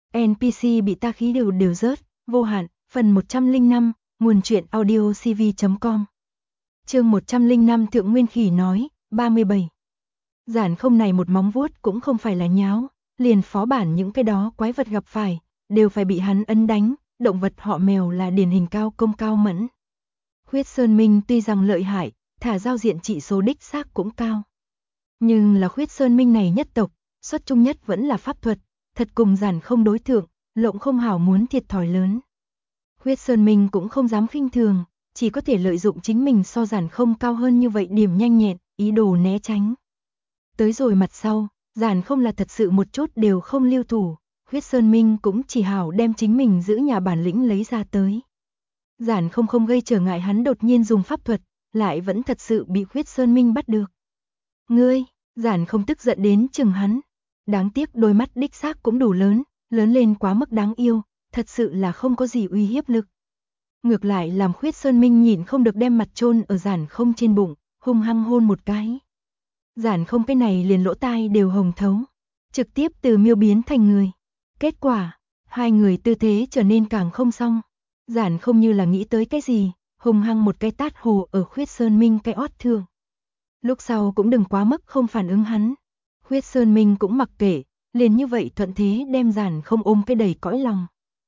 NPC bị ta khí đều đều rớt, vô hạn, phần 105, nguồn truyện audiocv.com. Chương 105 Thượng Nguyên Khỉ nói, 37. Giản Không này một móng vuốt cũng không phải là nháo, liền phó bản những cái đó quái vật gặp phải, đều phải bị hắn ấn đánh, động vật họ mèo là điển hình cao công cao mẫn. Huyết Sơn Minh tuy rằng lợi hại, thả giao diện trị số đích xác cũng cao. Nhưng là Huyết Sơn Minh này nhất tộc, xuất trung nhất vẫn là pháp thuật, thật cùng Giản Không đối thượng, lộng không hảo muốn thiệt thòi lớn. Huyết Sơn Minh cũng không dám khinh thường, chỉ có thể lợi dụng chính mình so Giản Không cao hơn như vậy điểm nhanh nhẹn, ý đồ né tránh. Tới rồi mặt sau, Giản Không là thật sự một chút đều không lưu thủ, Huyết Sơn Minh cũng chỉ hảo đem chính mình giữ nhà bản lĩnh lấy ra tới. Giản không gây trở ngại hắn đột nhiên dùng pháp thuật, lại vẫn thật sự bị Huyết Sơn Minh bắt được. Ngươi, Giản Không tức giận đến chừng hắn. Đáng tiếc đôi mắt đích xác cũng đủ lớn, lớn lên quá mức đáng yêu, thật sự là không có gì uy hiếp lực. Ngược lại làm Huyết Sơn Minh nhịn không được đem mặt chôn ở Giản Không trên bụng, hung hăng hôn một cái. Giản Không cái này liền lỗ tai đều hồng thấu, trực tiếp từ miêu biến thành người. Kết quả, hai người tư thế trở nên càng không xong. Giản Không như là nghĩ tới cái gì, hung hăng một cái tát hồ ở Huyết Sơn Minh cái ót thượng. Lúc sau cũng đừng quá mức không phản ứng hắn. Huyết Sơn Minh cũng mặc kệ, liền như vậy thuận thế đem Giản Không ôm cái đầy cõi lòng.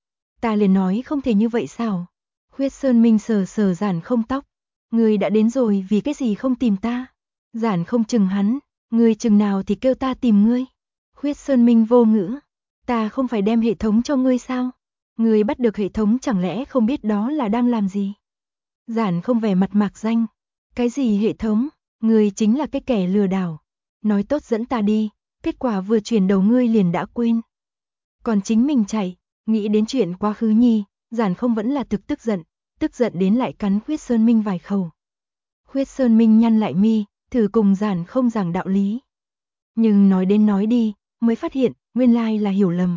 Ta liền nói không thể như vậy sao? Huyết Sơn Minh sờ sờ Giản Không tóc. Ngươi đã đến rồi vì cái gì không tìm ta? Giản Không chừng hắn, ngươi chừng nào thì kêu ta tìm ngươi. Huyết Sơn Minh vô ngữ. Ta không phải đem hệ thống cho ngươi sao? Ngươi bắt được hệ thống chẳng lẽ không biết đó là đang làm gì? Giản Không vẻ mặt mạc danh. Cái gì hệ thống? Ngươi chính là cái kẻ lừa đảo. Nói tốt dẫn ta đi, kết quả vừa chuyển đầu ngươi liền đã quên. Còn chính mình chạy, nghĩ đến chuyện quá khứ nhi, Giản Không vẫn là tức giận đến lại cắn Huyết Sơn Minh vài khẩu. Huyết Sơn Minh nhăn lại mi, thử cùng Giản Không giảng đạo lý. Nhưng nói đến nói đi, mới phát hiện, nguyên lai là hiểu lầm.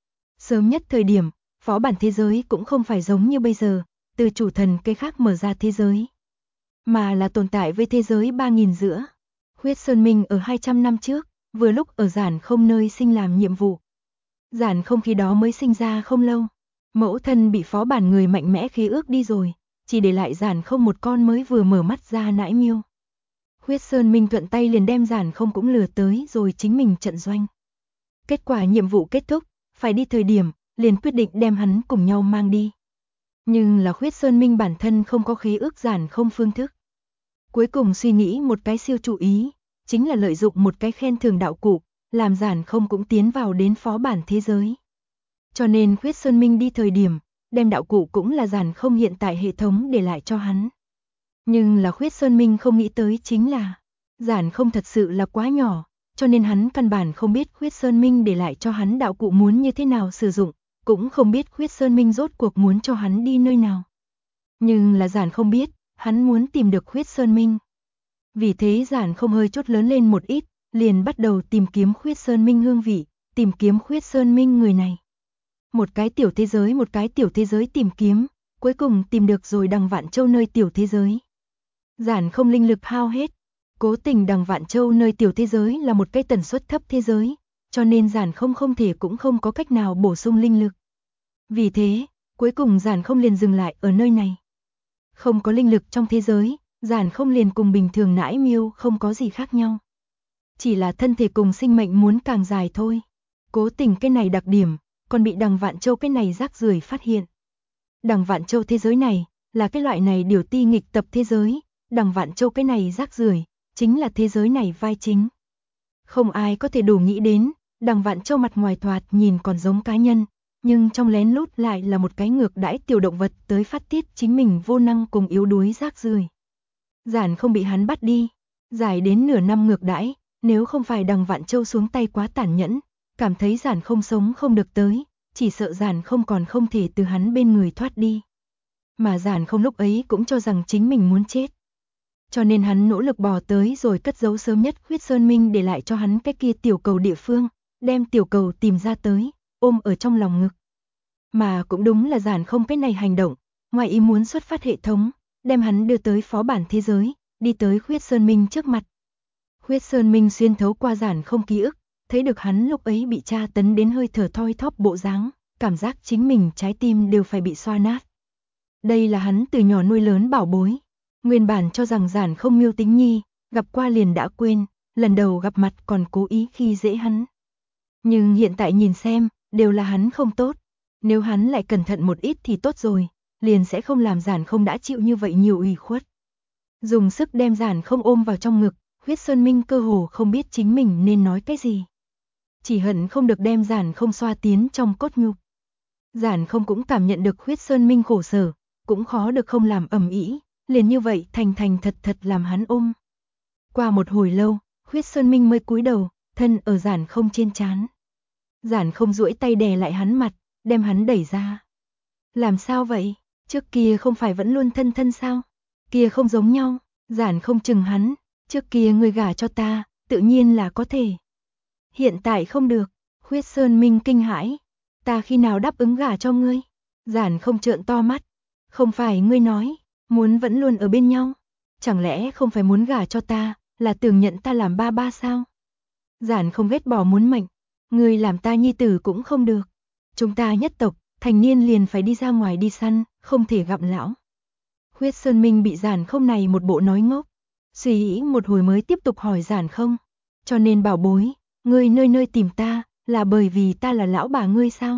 Sớm nhất thời điểm, phó bản thế giới cũng không phải giống như bây giờ, từ chủ thần cây khác mở ra thế giới, mà là tồn tại với thế giới 3000 giữa. Huyết Sơn Minh ở 200 năm trước, vừa lúc ở Giản Không nơi sinh làm nhiệm vụ. Giản Không khi đó mới sinh ra không lâu, mẫu thân bị phó bản người mạnh mẽ khí ước đi rồi, chỉ để lại Giản Không một con mới vừa mở mắt ra nãi miêu. Huyết Sơn Minh thuận tay liền đem Giản Không cũng lừa tới rồi chính mình trận doanh. Kết quả nhiệm vụ kết thúc, phải đi thời điểm, liền quyết định đem hắn cùng nhau mang đi. Nhưng là Huyết Sơn Minh bản thân không có khí ước Giản Không phương thức. Cuối cùng suy nghĩ một cái siêu chủ ý, chính là lợi dụng một cái khen thưởng đạo cụ, làm Giản Không cũng tiến vào đến phó bản thế giới. Cho nên Huyết Sơn Minh đi thời điểm, đem đạo cụ cũng là Giản Không hiện tại hệ thống để lại cho hắn. Nhưng là Huyết Sơn Minh không nghĩ tới chính là, Giản Không thật sự là quá nhỏ, cho nên hắn căn bản không biết Huyết Sơn Minh để lại cho hắn đạo cụ muốn như thế nào sử dụng, cũng không biết Huyết Sơn Minh rốt cuộc muốn cho hắn đi nơi nào. Nhưng là Giản Không biết, hắn muốn tìm được Huyết Sơn Minh. Vì thế Giản Không hơi chút lớn lên một ít, liền bắt đầu tìm kiếm Huyết Sơn Minh hương vị, tìm kiếm Huyết Sơn Minh người này. Một cái tiểu thế giới tìm kiếm, cuối cùng tìm được rồi Đằng Vạn Châu nơi tiểu thế giới. Giản Không linh lực hao hết, cố tình Đằng Vạn Châu nơi tiểu thế giới là một cái tần suất thấp thế giới, cho nên Giản Không không thể cũng không có cách nào bổ sung linh lực. Vì thế, cuối cùng Giản Không liền dừng lại ở nơi này. Không có linh lực trong thế giới, Giản Không liền cùng bình thường nãi miêu không có gì khác nhau. Chỉ là thân thể cùng sinh mệnh muốn càng dài thôi. Cố tình cái này đặc điểm, còn bị Đằng Vạn Châu cái này rác rưởi phát hiện. Đằng Vạn Châu thế giới này, là cái loại này điều ti nghịch tập thế giới, Đằng Vạn Châu cái này rác rưởi, chính là thế giới này vai chính. Không ai có thể đủ nghĩ đến, Đằng Vạn Châu mặt ngoài thoạt nhìn còn giống cá nhân, nhưng trong lén lút lại là một cái ngược đãi tiểu động vật tới phát tiết chính mình vô năng cùng yếu đuối rác rưởi. Giản Không bị hắn bắt đi, dài đến nửa năm ngược đãi, nếu không phải Đằng Vạn Châu xuống tay quá tàn nhẫn, cảm thấy Giản Không sống không được tới, chỉ sợ Giản Không còn không thể từ hắn bên người thoát đi. Mà Giản Không lúc ấy cũng cho rằng chính mình muốn chết. Cho nên hắn nỗ lực bò tới rồi cất giấu sớm nhất Huyết Sơn Minh để lại cho hắn cái kia tiểu cầu địa phương, đem tiểu cầu tìm ra tới, ôm ở trong lòng ngực. Mà cũng đúng là Giản Không cái này hành động, ngoài ý muốn xuất phát hệ thống, đem hắn đưa tới phó bản thế giới, đi tới Huyết Sơn Minh trước mặt. Huyết Sơn Minh xuyên thấu qua Giản Không ký ức, thấy được hắn lúc ấy bị tra tấn đến hơi thở thoi thóp bộ dáng, cảm giác chính mình trái tim đều phải bị xoa nát. Đây là hắn từ nhỏ nuôi lớn bảo bối. Nguyên bản cho rằng Giản không Miêu Tính Nhi, gặp qua liền đã quên, lần đầu gặp mặt còn cố ý khi dễ hắn. Nhưng hiện tại nhìn xem, đều là hắn không tốt. Nếu hắn lại cẩn thận một ít thì tốt rồi, liền sẽ không làm Giản không đã chịu như vậy nhiều ủy khuất. Dùng sức đem Giản không ôm vào trong ngực, Huyết Sơn Minh cơ hồ không biết chính mình nên nói cái gì. Chỉ hận không được đem Giản không xoa tiến trong cốt nhục. Giản không cũng cảm nhận được Huyết Sơn Minh khổ sở, cũng khó được không làm ầm ĩ, liền như vậy thành thành thật thật làm hắn ôm. Qua một hồi lâu, Huyết Sơn Minh mới cúi đầu, thân ở Giản không trên trán. Giản không duỗi tay đè lại hắn mặt, đem hắn đẩy ra. Làm sao vậy? Trước kia không phải vẫn luôn thân thân sao? Kia không giống nhau. Giản không chừng hắn, trước kia ngươi gả cho ta, tự nhiên là có thể. Hiện tại không được. Huyết Sơn Minh kinh hãi. Ta khi nào đáp ứng gả cho ngươi? Giản không trợn to mắt. Không phải ngươi nói, muốn vẫn luôn ở bên nhau. Chẳng lẽ không phải muốn gả cho ta, là tưởng nhận ta làm ba ba sao? Giản không ghét bỏ muốn mệnh. Ngươi làm ta nhi tử cũng không được. Chúng ta nhất tộc, thành niên liền phải đi ra ngoài đi săn, không thể gặp lão. Huyết Sơn Minh bị Giản không này một bộ nói ngốc. Suy nghĩ một hồi mới tiếp tục hỏi Giản không. Cho nên bảo bối, ngươi nơi nơi tìm ta, là bởi vì ta là lão bà ngươi sao?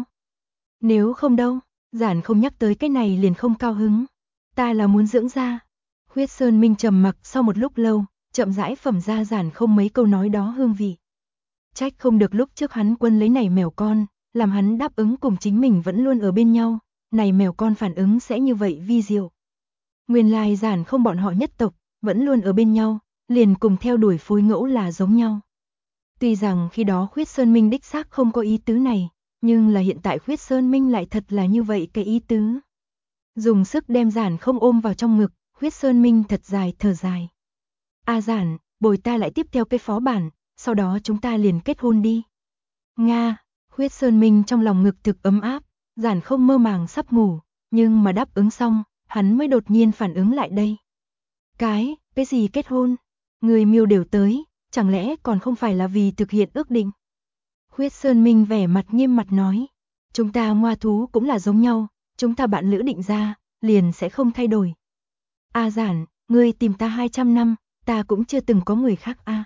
Nếu không đâu, Giản không nhắc tới cái này liền không cao hứng. Ta là muốn dưỡng ra. Huyết Sơn Minh trầm mặc sau một lúc lâu, chậm rãi phẩm ra Giản không mấy câu nói đó hương vị. Trách không được lúc trước hắn quân lấy này mèo con, làm hắn đáp ứng cùng chính mình vẫn luôn ở bên nhau, này mèo con phản ứng sẽ như vậy vi diệu. Nguyên lai Giản không bọn họ nhất tộc, vẫn luôn ở bên nhau, liền cùng theo đuổi phối ngẫu là giống nhau. Tuy rằng khi đó Huyết Sơn Minh đích xác không có ý tứ này, nhưng là hiện tại Huyết Sơn Minh lại thật là như vậy cái ý tứ. Dùng sức đem Giản không ôm vào trong ngực, Huyết Sơn Minh thật dài thở dài. A Giản, bồi ta lại tiếp theo cái phó bản, sau đó chúng ta liền kết hôn đi. Nga, Huyết Sơn Minh trong lòng ngực thực ấm áp, Giản không mơ màng sắp ngủ, nhưng mà đáp ứng xong, hắn mới đột nhiên phản ứng lại đây. Cái gì kết hôn? Người Miêu đều tới, chẳng lẽ còn không phải là vì thực hiện ước định? Huyết Sơn Minh vẻ mặt nghiêm mặt nói, chúng ta ngoa thú cũng là giống nhau, chúng ta bạn lữ định ra, liền sẽ không thay đổi. A Giản, ngươi tìm ta 200 năm, ta cũng chưa từng có người khác a.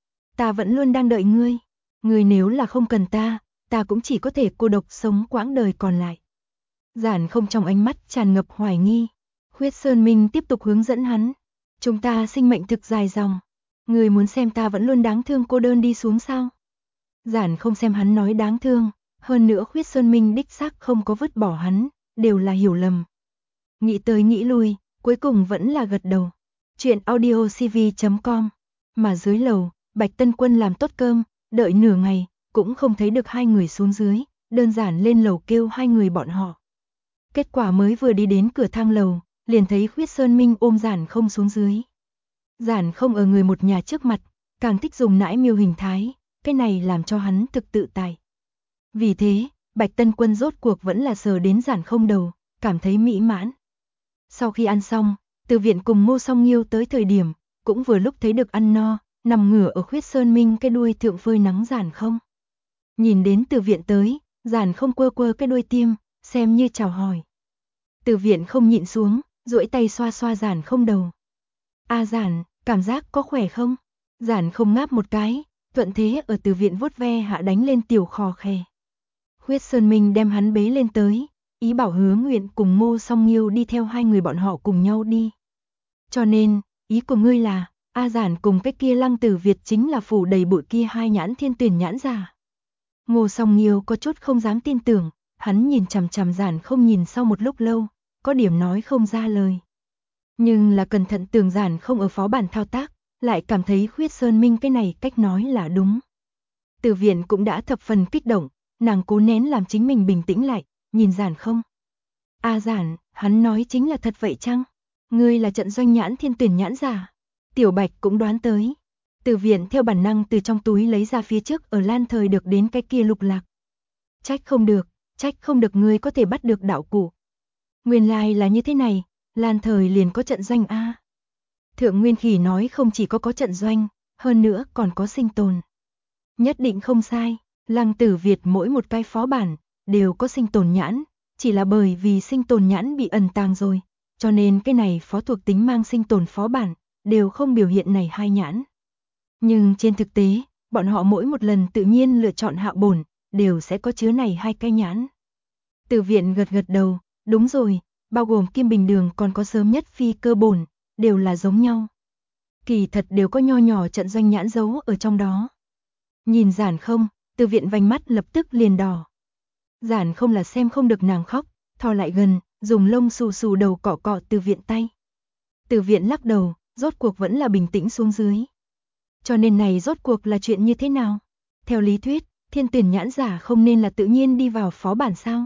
Ta vẫn luôn đang đợi ngươi. Ngươi nếu là không cần ta, ta cũng chỉ có thể cô độc sống quãng đời còn lại. Giản không trong ánh mắt tràn ngập hoài nghi. Huyết Sơn Minh tiếp tục hướng dẫn hắn. Chúng ta sinh mệnh thực dài dòng. Ngươi muốn xem ta vẫn luôn đáng thương cô đơn đi xuống sao? Giản không xem hắn nói đáng thương. Hơn nữa Huyết Sơn Minh đích xác không có vứt bỏ hắn, đều là hiểu lầm. Nghĩ tới nghĩ lui, cuối cùng vẫn là gật đầu. Chuyện audiocv.com. Mà dưới lầu, Bạch Tân Quân làm tốt cơm, đợi nửa ngày, cũng không thấy được hai người xuống dưới, đơn giản lên lầu kêu hai người bọn họ. Kết quả mới vừa đi đến cửa thang lầu, liền thấy Huyết Sơn Minh ôm Giản không xuống dưới. Giản không ở người một nhà trước mặt, càng thích dùng nãi miêu hình thái, cái này làm cho hắn thực tự tại. Vì thế, Bạch Tân Quân rốt cuộc vẫn là sờ đến Giản không đầu, cảm thấy mỹ mãn. Sau khi ăn xong, Từ Viện cùng Ngô Song Nghiêu tới thời điểm, cũng vừa lúc thấy được ăn no, nằm ngửa ở Huyết Sơn Minh cái đuôi thượng phơi nắng Giản không. Nhìn đến Từ Viện tới, Giản không quơ quơ cái đuôi tiêm, xem như chào hỏi. Từ Viện không nhịn xuống, duỗi tay xoa xoa Giản không đầu. A Giản, cảm giác có khỏe không? Giản không ngáp một cái, thuận thế ở Từ Viện vuốt ve hạ đánh lên tiểu khò khè. Huyết Sơn Minh đem hắn bế lên tới, ý bảo hứa nguyện cùng Ngô Song Nghiêu đi theo hai người bọn họ cùng nhau đi. Cho nên, ý của ngươi là, A Giản cùng cái kia Lăng Tử Việt chính là phủ đầy bụi kia hai nhãn thiên tuyển nhãn giả. Ngô Song Nghiêu có chút không dám tin tưởng, hắn nhìn chằm chằm Giản không nhìn sau một lúc lâu, có điểm nói không ra lời. Nhưng là cẩn thận tưởng Giản không ở phó bản thao tác, lại cảm thấy Huyết Sơn Minh cái này cách nói là đúng. Từ Viện cũng đã thập phần kích động, nàng cố nén làm chính mình bình tĩnh lại, nhìn Giản không. A Giản, hắn nói chính là thật vậy chăng? Ngươi là trận doanh nhãn thiên tuyển nhãn giả. Tiểu Bạch cũng đoán tới. Từ Viện theo bản năng từ trong túi lấy ra phía trước ở Lan Thời được đến cái kia lục lạc. Trách không được ngươi có thể bắt được đạo cụ. Nguyên lai là như thế này, Lan Thời liền có trận doanh A. Thượng Nguyên Khỉ nói không chỉ có trận doanh, hơn nữa còn có sinh tồn. Nhất định không sai, Lăng Tử Việt mỗi một cái phó bản đều có sinh tồn nhãn, chỉ là bởi vì sinh tồn nhãn bị ẩn tàng rồi, cho nên cái này phó thuộc tính mang sinh tồn phó bản đều không biểu hiện này hai nhãn. Nhưng trên thực tế, bọn họ mỗi một lần tự nhiên lựa chọn hạ bổn, đều sẽ có chứa này hai cái nhãn. Từ Viện gật gật đầu, đúng rồi, bao gồm Kim Bình Đường còn có sớm nhất phi cơ bổn, đều là giống nhau. Kỳ thật đều có nho nhỏ trận doanh nhãn dấu ở trong đó. Nhìn Giản Không, Từ Viện vành mắt lập tức liền đỏ. Giản Không là xem không được nàng khóc, thò lại gần, dùng lông xù xù đầu cọ cọ Từ Viện tay. Từ Viện lắc đầu, rốt cuộc vẫn là bình tĩnh xuống dưới. Cho nên này rốt cuộc là chuyện như thế nào? Theo lý thuyết, thiên tuyển nhãn giả không nên là tự nhiên đi vào phó bản sao?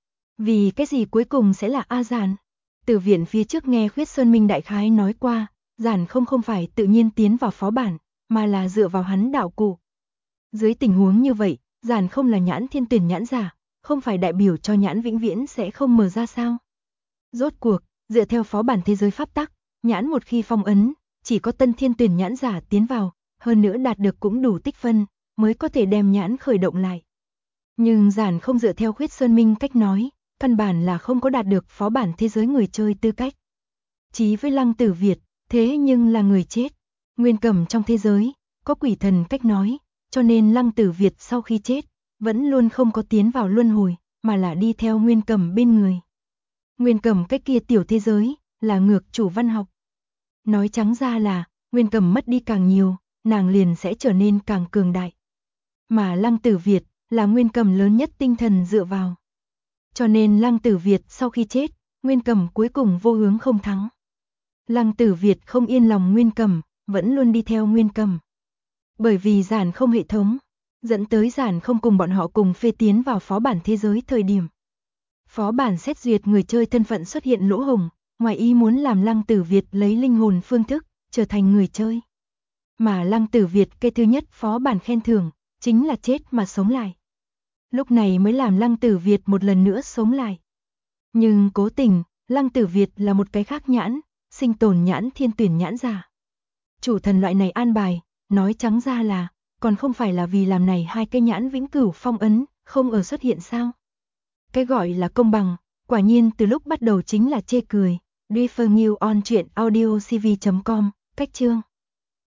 Vì cái gì cuối cùng sẽ là A Giản? Từ Viện phía trước nghe Khuyết Sơn Minh đại khái nói qua, Giản không phải tự nhiên tiến vào phó bản, mà là dựa vào hắn đạo cụ. Dưới tình huống như vậy, Giản không là nhãn thiên tuyển nhãn giả, không phải đại biểu cho nhãn vĩnh viễn sẽ không mở ra sao? Rốt cuộc, dựa theo phó bản thế giới pháp tắc, nhãn một khi phong ấn, chỉ có tân thiên tuyển nhãn giả tiến vào, hơn nữa đạt được cũng đủ tích phân, mới có thể đem nhãn khởi động lại. Nhưng Giản không dựa theo Khuyết Sơn Minh cách nói, căn bản là không có đạt được phó bản thế giới người chơi tư cách. Chí với Lăng Tử Việt, thế nhưng là người chết. Nguyên Cẩm trong thế giới, có quỷ thần cách nói, cho nên Lăng Tử Việt sau khi chết, vẫn luôn không có tiến vào luân hồi, mà là đi theo Nguyên Cẩm bên người. Nguyên Cẩm cách kia tiểu thế giới, là ngược chủ văn học. Nói trắng ra là, Nguyên Cẩm mất đi càng nhiều, nàng liền sẽ trở nên càng cường đại. Mà Lăng Tử Việt, là Nguyên Cẩm lớn nhất tinh thần dựa vào. Cho nên Lăng Tử Việt sau khi chết, Nguyên Cẩm cuối cùng vô hướng không thắng. Lăng Tử Việt không yên lòng Nguyên Cẩm, vẫn luôn đi theo Nguyên Cẩm. Bởi vì Giản không hệ thống, dẫn tới Giản không cùng bọn họ cùng phê tiến vào phó bản thế giới thời điểm. Phó bản xét duyệt người chơi thân phận xuất hiện lỗ hổng, ngoài ý muốn làm Lăng Tử Việt lấy linh hồn phương thức, trở thành người chơi. Mà Lăng Tử Việt cái thứ nhất phó bản khen thưởng, chính là chết mà sống lại. Lúc này mới làm Lăng Tử Việt một lần nữa sống lại. Nhưng cố tình, Lăng Tử Việt là một cái khác nhãn, sinh tồn nhãn thiên tuyển nhãn giả. Chủ thần loại này an bài, nói trắng ra là, còn không phải là vì làm này hai cái nhãn vĩnh cửu phong ấn, không ở xuất hiện sao. Cái gọi là công bằng, quả nhiên từ lúc bắt đầu chính là chê cười. Refer New on truyện audiocv.com, cách chương.